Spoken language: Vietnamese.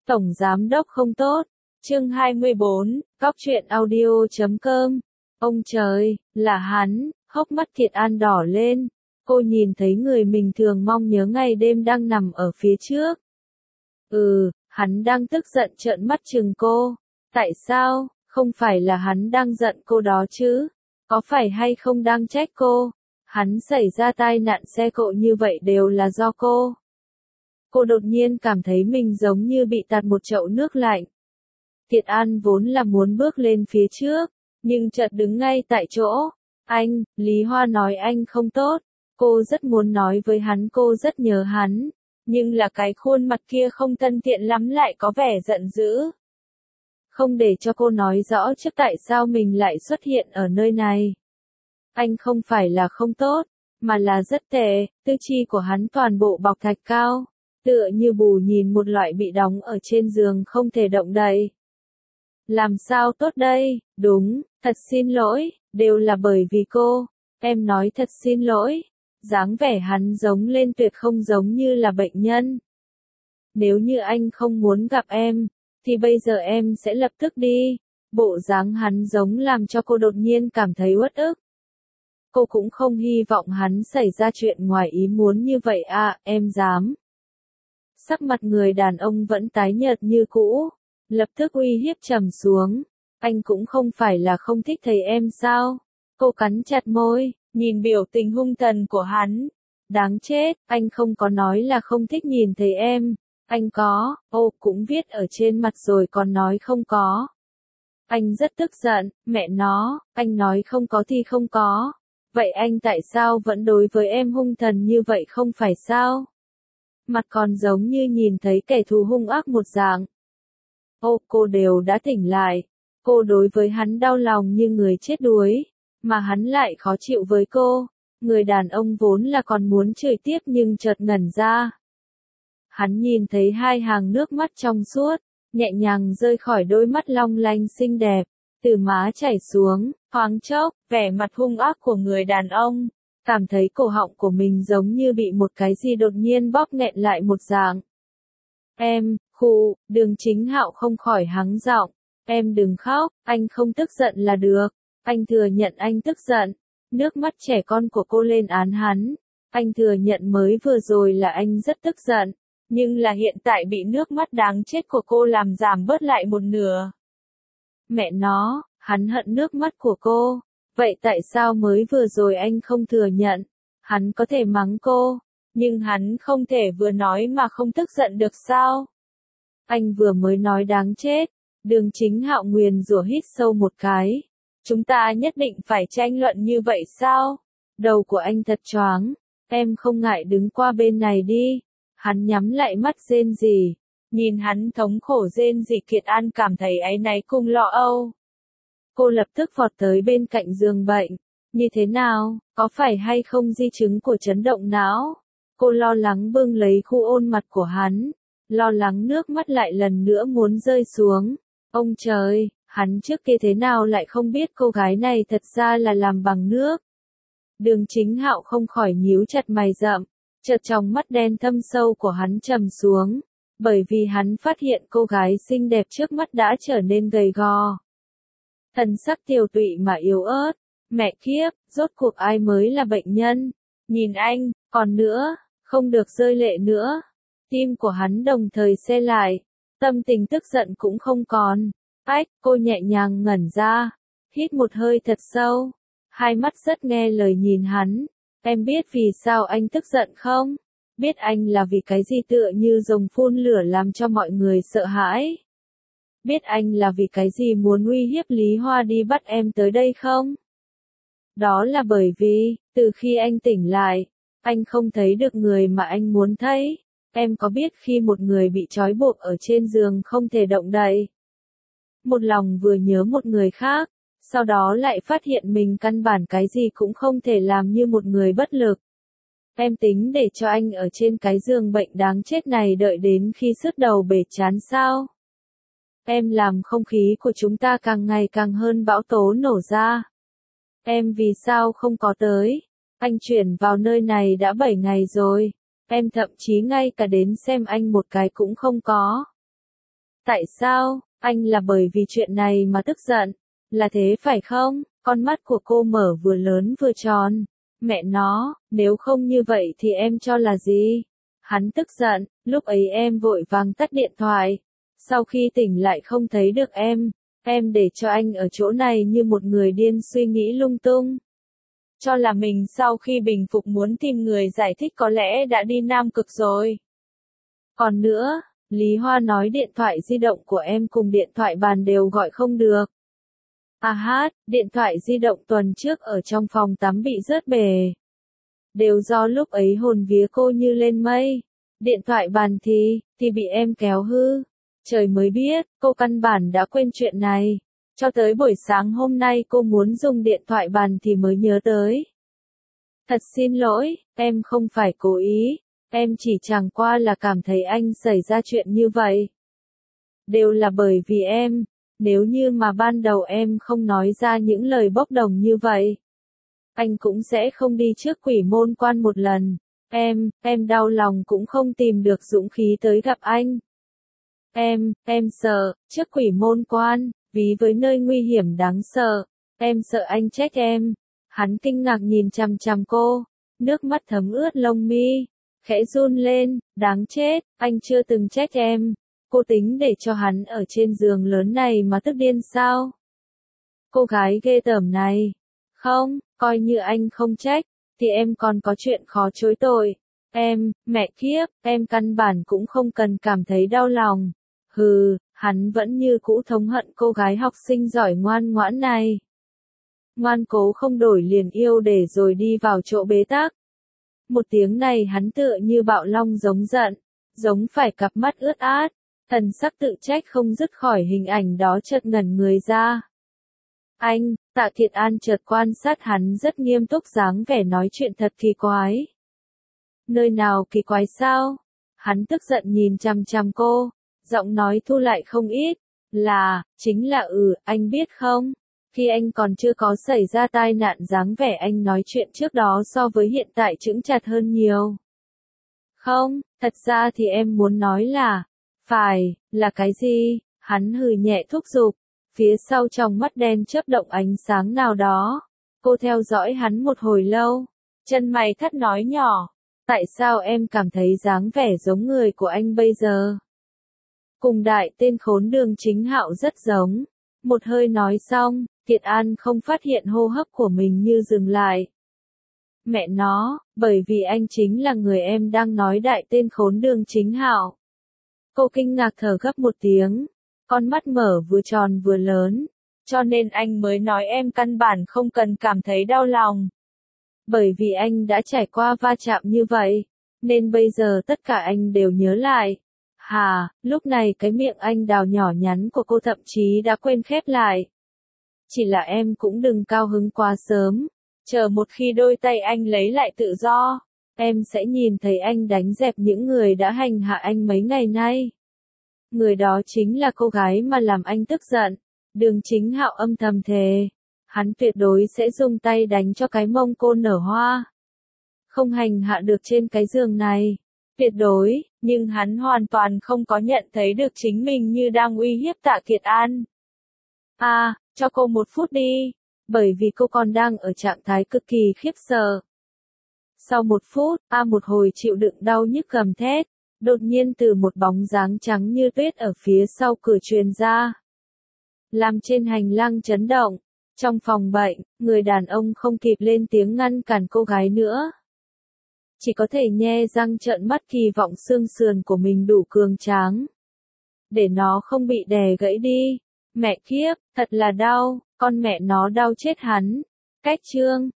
Tổng giám đốc không tốt. Chương 24, Cóc truyện audio.com. Ông trời, là hắn, hốc mắt Thiệt An đỏ lên. Cô nhìn thấy người mình thường mong nhớ ngày đêm đang nằm ở phía trước. Hắn đang tức giận trợn mắt chừng cô. Tại sao, không phải là hắn đang giận cô đó chứ? Có phải hay không đang trách cô? Hắn xảy ra tai nạn xe cộ như vậy đều là do cô. Cô đột nhiên cảm thấy mình giống như bị tạt một chậu nước lạnh. Thiệt An vốn là muốn bước lên phía trước, nhưng chợt đứng ngay tại chỗ. Anh, Lý Hoa nói anh không tốt. Cô rất muốn nói với hắn cô rất nhớ hắn, nhưng là cái khuôn mặt kia không thân thiện lắm lại có vẻ giận dữ. Không để cho cô nói rõ trước tại sao mình lại xuất hiện ở nơi này. Anh không phải là không tốt, mà là rất tệ, tư chi của hắn toàn bộ bọc thạch cao, tựa như bù nhìn một loại bị đóng ở trên giường không thể động đậy. Làm sao tốt đây? Đúng, thật xin lỗi, đều là bởi vì cô. Em nói thật xin lỗi. Dáng vẻ hắn giống lên tuyệt không giống như là bệnh nhân. Nếu như anh không muốn gặp em, thì bây giờ em sẽ lập tức đi. Bộ dáng hắn giống làm cho cô đột nhiên cảm thấy uất ức. Cô cũng không hy vọng hắn xảy ra chuyện ngoài ý muốn như vậy à, em dám. Sắc mặt người đàn ông vẫn tái nhợt như cũ, lập tức uy hiếp trầm xuống. Anh cũng không phải là không thích thấy em sao? Cô cắn chặt môi, nhìn biểu tình hung tợn của hắn. Đáng chết, anh không có nói là không thích nhìn thấy em. Anh có, cũng viết ở trên mặt rồi còn nói không có. Anh rất tức giận, mẹ nó, anh nói không có thì không có. Vậy anh tại sao vẫn đối với em hung tợn như vậy không phải sao? Mặt còn giống như nhìn thấy kẻ thù hung ác một dạng. Cô đều đã tỉnh lại. Cô đối với hắn đau lòng như người chết đuối, mà hắn lại khó chịu với cô. Người đàn ông vốn là còn muốn chửi tiếp nhưng chợt ngẩn ra. Hắn nhìn thấy hai hàng nước mắt trong suốt, nhẹ nhàng rơi khỏi đôi mắt long lanh xinh đẹp, từ má chảy xuống, thoáng chốc, vẻ mặt hung ác của người đàn ông, cảm thấy cổ họng của mình giống như bị một cái gì đột nhiên bóp nghẹn lại một dạng. Em, Đường Chính Hạo không khỏi hắng giọng, em đừng khóc, anh không tức giận là được, anh thừa nhận anh tức giận. Nước mắt trẻ con của cô lên án hắn, anh thừa nhận mới vừa rồi là anh rất tức giận, nhưng là hiện tại bị nước mắt đáng chết của cô làm giảm bớt lại một nửa. Mẹ nó, hắn hận nước mắt của cô, vậy tại sao mới vừa rồi anh không thừa nhận? Hắn có thể mắng cô, nhưng hắn không thể vừa nói mà không tức giận được sao? Anh vừa mới nói đáng chết. Đường Chính Hạo nguyền rủa hít sâu một cái. Chúng ta nhất định phải tranh luận như vậy sao? Đầu của anh thật choáng. Em không ngại đứng qua bên này đi. Hắn nhắm lại mắt rên rỉ. Nhìn hắn thống khổ rên rỉ, Thiệt An cảm thấy áy náy cùng lo âu. Cô lập tức vọt tới bên cạnh giường bệnh. Như thế nào, có phải hay không di chứng của chấn động não? Cô lo lắng bưng lấy khu ôn mặt của hắn. Lo lắng nước mắt lại lần nữa muốn rơi xuống. Ông trời, hắn trước kia thế nào lại không biết cô gái này thật ra là làm bằng nước. Đường Chính Hạo không khỏi nhíu chặt mày rậm, chợt trong mắt đen thâm sâu của hắn trầm xuống, bởi vì hắn phát hiện cô gái xinh đẹp trước mắt đã trở nên gầy gò. Thần sắc tiều tụy mà yếu ớt, mẹ kiếp, rốt cuộc ai mới là bệnh nhân? Nhìn anh, còn nữa, không được rơi lệ nữa. Tim của hắn đồng thời xe lại, tâm tình tức giận cũng không còn. Cô nhẹ nhàng ngẩn ra, hít một hơi thật sâu, hai mắt rất nghe lời nhìn hắn. Em biết vì sao anh tức giận không? Biết anh là vì cái gì tựa như rồng phun lửa làm cho mọi người sợ hãi? Biết anh là vì cái gì muốn uy hiếp Lý Hoa đi bắt em tới đây không? Đó là bởi vì, từ khi anh tỉnh lại, anh không thấy được người mà anh muốn thấy. Em có biết khi một người bị trói buộc ở trên giường không thể động đậy, một lòng vừa nhớ một người khác, sau đó lại phát hiện mình căn bản cái gì cũng không thể làm, như một người bất lực. Em tính để cho anh ở trên cái giường bệnh đáng chết này đợi đến khi sứt đầu bể chán sao? Em làm không khí của chúng ta càng ngày càng hơn bão tố nổ ra. Em vì sao không có tới? Anh chuyển vào nơi này đã 7 ngày rồi. Em thậm chí ngay cả đến xem anh một cái cũng không có. Tại sao? Anh là bởi vì chuyện này mà tức giận. Là thế phải không? Con mắt của cô mở vừa lớn vừa tròn. Mẹ nó, nếu không như vậy thì em cho là gì? Hắn tức giận, lúc ấy em vội vàng tắt điện thoại. Sau khi tỉnh lại không thấy được em để cho anh ở chỗ này như một người điên suy nghĩ lung tung. Cho là mình sau khi bình phục muốn tìm người giải thích có lẽ đã đi Nam Cực rồi. Còn nữa, Lý Hoa nói điện thoại di động của em cùng điện thoại bàn đều gọi không được. À hát, điện thoại di động tuần trước ở trong phòng tắm bị rớt bể. Đều do lúc ấy hồn vía cô như lên mây. Điện thoại bàn thì bị em kéo hư. Trời mới biết, cô căn bản đã quên chuyện này. Cho tới buổi sáng hôm nay cô muốn dùng điện thoại bàn thì mới nhớ tới. Thật xin lỗi, em không phải cố ý. Em chỉ chẳng qua là cảm thấy anh xảy ra chuyện như vậy. Đều là bởi vì em. Nếu như mà ban đầu em không nói ra những lời bốc đồng như vậy, anh cũng sẽ không đi trước Quỷ Môn Quan một lần. Em đau lòng cũng không tìm được dũng khí tới gặp anh. Em sợ, trước Quỷ Môn Quan, ví với nơi nguy hiểm đáng sợ. Em sợ anh trách em. Hắn kinh ngạc nhìn chằm chằm cô, nước mắt thấm ướt lông mi, khẽ run lên, đáng chết, anh chưa từng trách em. Cô tính để cho hắn ở trên giường lớn này mà tức điên sao? Cô gái ghê tởm này. Không, coi như anh không trách, thì em còn có chuyện khó chối tội. Mẹ kiếp, em căn bản cũng không cần cảm thấy đau lòng. Hừ, hắn vẫn như cũ thống hận cô gái học sinh giỏi ngoan ngoãn này. Ngoan cố không đổi liền yêu để rồi đi vào chỗ bế tắc. Một tiếng này hắn tựa như bạo long giống giận, giống phải cặp mắt ướt át, thần sắc tự trách không dứt khỏi hình ảnh đó chợt ngẩn người ra. Tạ Thiệt An chợt quan sát hắn rất nghiêm túc dáng vẻ nói chuyện thật kỳ quái. Nơi nào kỳ quái sao? Hắn tức giận nhìn chằm chằm cô, giọng nói thu lại không ít, chính là anh biết không? Khi anh còn chưa có xảy ra tai nạn dáng vẻ anh nói chuyện trước đó so với hiện tại chững chặt hơn nhiều. Không, thật ra thì em muốn nói là cái gì? Hắn hừ nhẹ thúc giục, phía sau trong mắt đen chớp động ánh sáng nào đó. Cô theo dõi hắn một hồi lâu, chân mày thắt nói nhỏ, tại sao em cảm thấy dáng vẻ giống người của anh bây giờ? Cùng đại tên khốn Đường Chính Hạo rất giống. Một hơi nói xong, Thiệt An không phát hiện hô hấp của mình như dừng lại. Mẹ nó, bởi vì anh chính là người em đang nói đại tên khốn Đường Chính Hạo. Cô kinh ngạc thở gấp một tiếng, con mắt mở vừa tròn vừa lớn, cho nên anh mới nói em căn bản không cần cảm thấy đau lòng. Bởi vì anh đã trải qua va chạm như vậy, nên bây giờ tất cả anh đều nhớ lại. Lúc này cái miệng anh đào nhỏ nhắn của cô thậm chí đã quên khép lại. Chỉ là em cũng đừng cao hứng quá sớm, chờ một khi đôi tay anh lấy lại tự do, em sẽ nhìn thấy anh đánh dẹp những người đã hành hạ anh mấy ngày nay. Người đó chính là cô gái mà làm anh tức giận. Đường Chính Hạo âm thầm thề, hắn tuyệt đối sẽ dùng tay đánh cho cái mông cô nở hoa. Không hành hạ được trên cái giường này. Tuyệt đối, nhưng hắn hoàn toàn không có nhận thấy được chính mình như đang uy hiếp Tạ Kiệt An. Cho cô một phút đi, bởi vì cô còn đang ở trạng thái cực kỳ khiếp sợ. Sau một phút, một hồi chịu đựng đau nhức gầm thét, đột nhiên từ một bóng dáng trắng như tuyết ở phía sau cửa truyền ra. Làm trên hành lang chấn động, trong phòng bệnh, người đàn ông không kịp lên tiếng ngăn cản cô gái nữa. Chỉ có thể nhe răng trợn mắt kỳ vọng xương sườn của mình đủ cường tráng. Để nó không bị đè gãy đi. Mẹ kiếp, thật là đau, con mẹ nó đau chết hắn. Cách chương